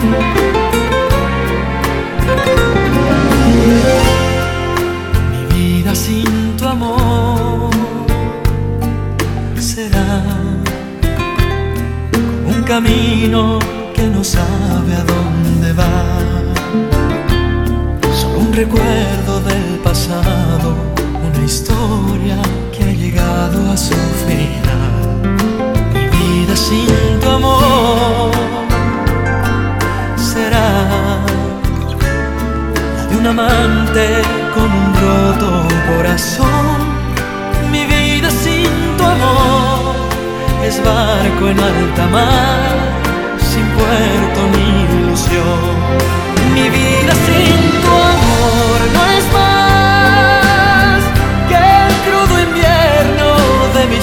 Mi vida sin tu amor será como un camino que no sabe a dónde va, solo un recuerdo del pasado, una historia que ha llegado a su final. Mi vida sin tu amor será la de un amante con un roto corazón. Mi vida sin tu amor es barco en alta mar, sin puerto ni ilusión. Mi vida sin tu amor no es más que el crudo invierno de mi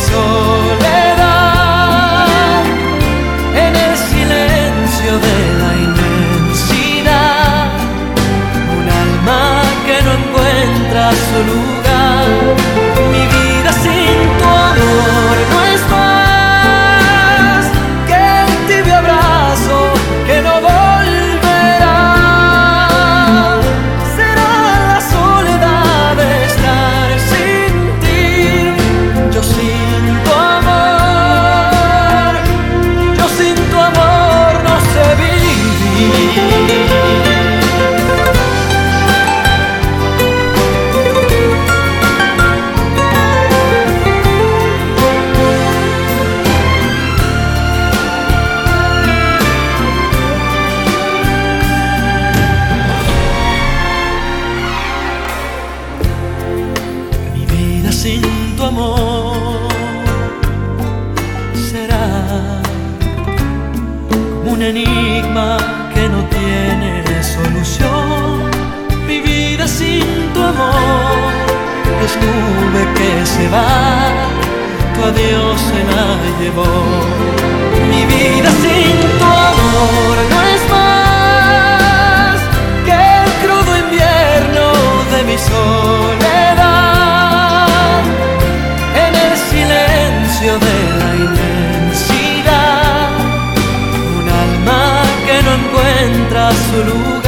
soledad, en el silencio de la inmensidad, un alma que no encuentra su lugar. Mi vida sin tu amor no es más que un tibio abrazo que no volverá. Será la soledad de estar sin ti. Yo sin tu amor, yo sin tu amor no sé vivir. Sin tu amor será como un enigma que no tiene solución. Mi vida sin tu amor es nube que se va, tu adiós se la llevó. Mi vida sin tu amor no es más que el crudo invierno de mi soledad, de la inmensidad, un alma que no encuentra su lugar.